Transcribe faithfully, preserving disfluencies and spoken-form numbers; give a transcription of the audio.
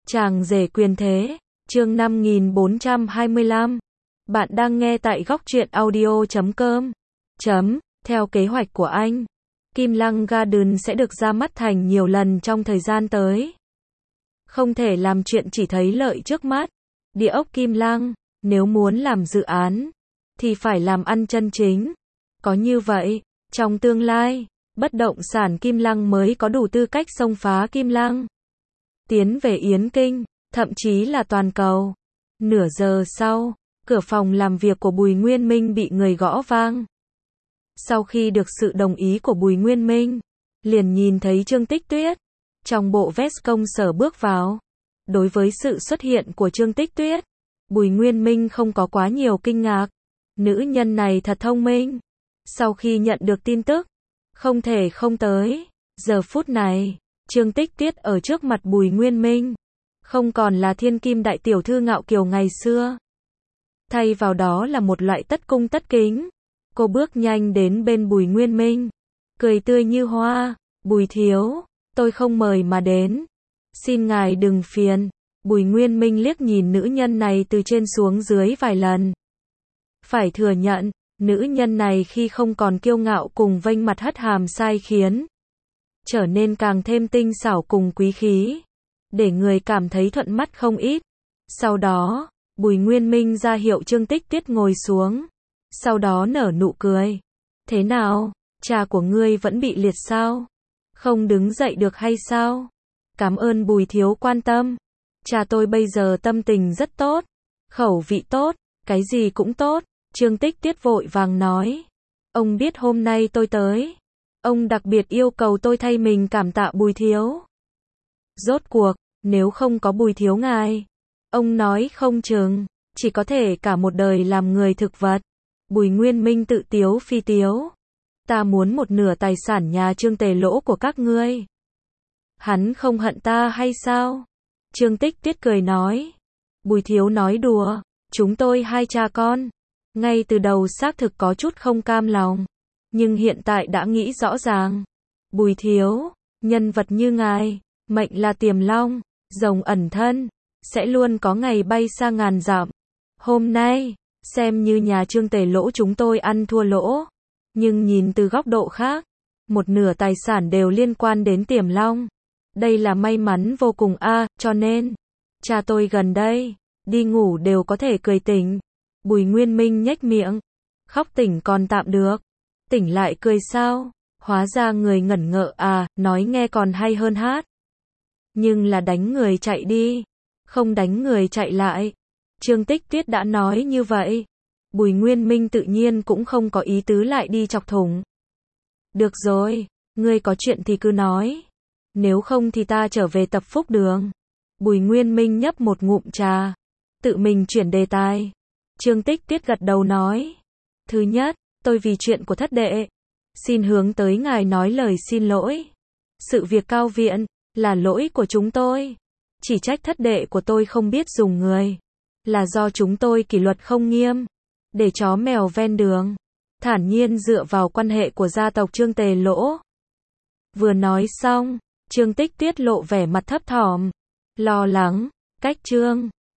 Chàng rể quyền thế, chương năm nghìn bốn trăm hai mươi lăm. Bạn đang nghe tại góc truyện audio chấm com. Chấm, theo kế hoạch của anh, Kim Lăng Garden sẽ được ra mắt thành nhiều lần trong thời gian tới. Không thể làm chuyện chỉ thấy lợi trước mắt. Địa ốc Kim Lăng, nếu muốn làm dự án, thì phải làm ăn chân chính. Có như vậy, trong tương lai, bất động sản Kim Lăng mới có đủ tư cách xông phá Kim Lăng, tiến về Yến Kinh, thậm chí là toàn cầu. Nửa giờ sau, cửa phòng làm việc của Bùi Nguyên Minh bị người gõ vang. Sau khi được sự đồng ý của Bùi Nguyên Minh, liền nhìn thấy Trương Tích Tuyết, trong bộ vest công sở bước vào. Đối với sự xuất hiện của Trương Tích Tuyết, Bùi Nguyên Minh không có quá nhiều kinh ngạc. Nữ nhân này thật thông minh. Sau khi nhận được tin tức, không thể không tới. Giờ phút này, Trương Tích Tuyết ở trước mặt Bùi Nguyên Minh, không còn là thiên kim đại tiểu thư ngạo kiều ngày xưa. Thay vào đó là một loại tất cung tất kính. Cô bước nhanh đến bên Bùi Nguyên Minh, cười tươi như hoa. Bùi thiếu, tôi không mời mà đến. Xin ngài đừng phiền. Bùi Nguyên Minh liếc nhìn nữ nhân này từ trên xuống dưới vài lần. Phải thừa nhận, nữ nhân này khi không còn kiêu ngạo cùng vênh mặt hất hàm sai khiến, trở nên càng thêm tinh xảo cùng quý khí, để người cảm thấy thuận mắt không ít. Sau đó, Bùi Nguyên Minh ra hiệu Trương Tích Tuyết ngồi xuống, sau đó nở nụ cười. Thế nào, cha của ngươi vẫn bị liệt sao? Không đứng dậy được hay sao? Cảm ơn Bùi thiếu quan tâm. Cha tôi bây giờ tâm tình rất tốt, khẩu vị tốt, cái gì cũng tốt. Trương Tích Tuyết vội vàng nói. Ông biết hôm nay tôi tới, ông đặc biệt yêu cầu tôi thay mình cảm tạ Bùi thiếu. Rốt cuộc, nếu không có Bùi thiếu ngài, ông nói không chừng, chỉ có thể cả một đời làm người thực vật. Bùi Nguyên Minh tự tiếu phi tiếu. Ta muốn một nửa tài sản nhà Trương Tề Lỗ của các ngươi. Hắn không hận ta hay sao? Trương Tích Tuyết cười nói. Bùi thiếu nói đùa, chúng tôi hai cha con, ngay từ đầu xác thực có chút không cam lòng, nhưng hiện tại đã nghĩ rõ ràng. Bùi thiếu, nhân vật như ngài, mệnh là tiềm long, rồng ẩn thân, sẽ luôn có ngày bay xa ngàn dặm. Hôm nay, xem như nhà Trương Tề Lỗ chúng tôi ăn thua lỗ, nhưng nhìn từ góc độ khác, một nửa tài sản đều liên quan đến tiềm long. Đây là may mắn vô cùng a, à, cho nên, cha tôi gần đây, đi ngủ đều có thể cười tỉnh. Bùi Nguyên Minh nhếch miệng. Khóc tỉnh còn tạm được, tỉnh lại cười sao? Hóa ra người ngẩn ngợ à, nói nghe còn hay hơn hát. Nhưng là đánh người chạy đi, không đánh người chạy lại. Trương Tích Tuyết đã nói như vậy. Bùi Nguyên Minh tự nhiên cũng không có ý tứ lại đi chọc thủng. Được rồi, ngươi có chuyện thì cứ nói. Nếu không thì ta trở về tập Phúc Đường. Bùi Nguyên Minh nhấp một ngụm trà, tự mình chuyển đề tài. Trương Tích Tuyết gật đầu nói. Thứ nhất, tôi vì chuyện của thất đệ, xin hướng tới ngài nói lời xin lỗi. Sự việc Cao Viện, là lỗi của chúng tôi. Chỉ trách thất đệ của tôi không biết dùng người. Là do chúng tôi kỷ luật không nghiêm, để chó mèo ven đường. Thản nhiên dựa vào quan hệ của gia tộc Trương Tề Lỗ. Vừa nói xong, Trương Tích Tuyết lộ vẻ mặt thấp thỏm, lo lắng. Cách Trương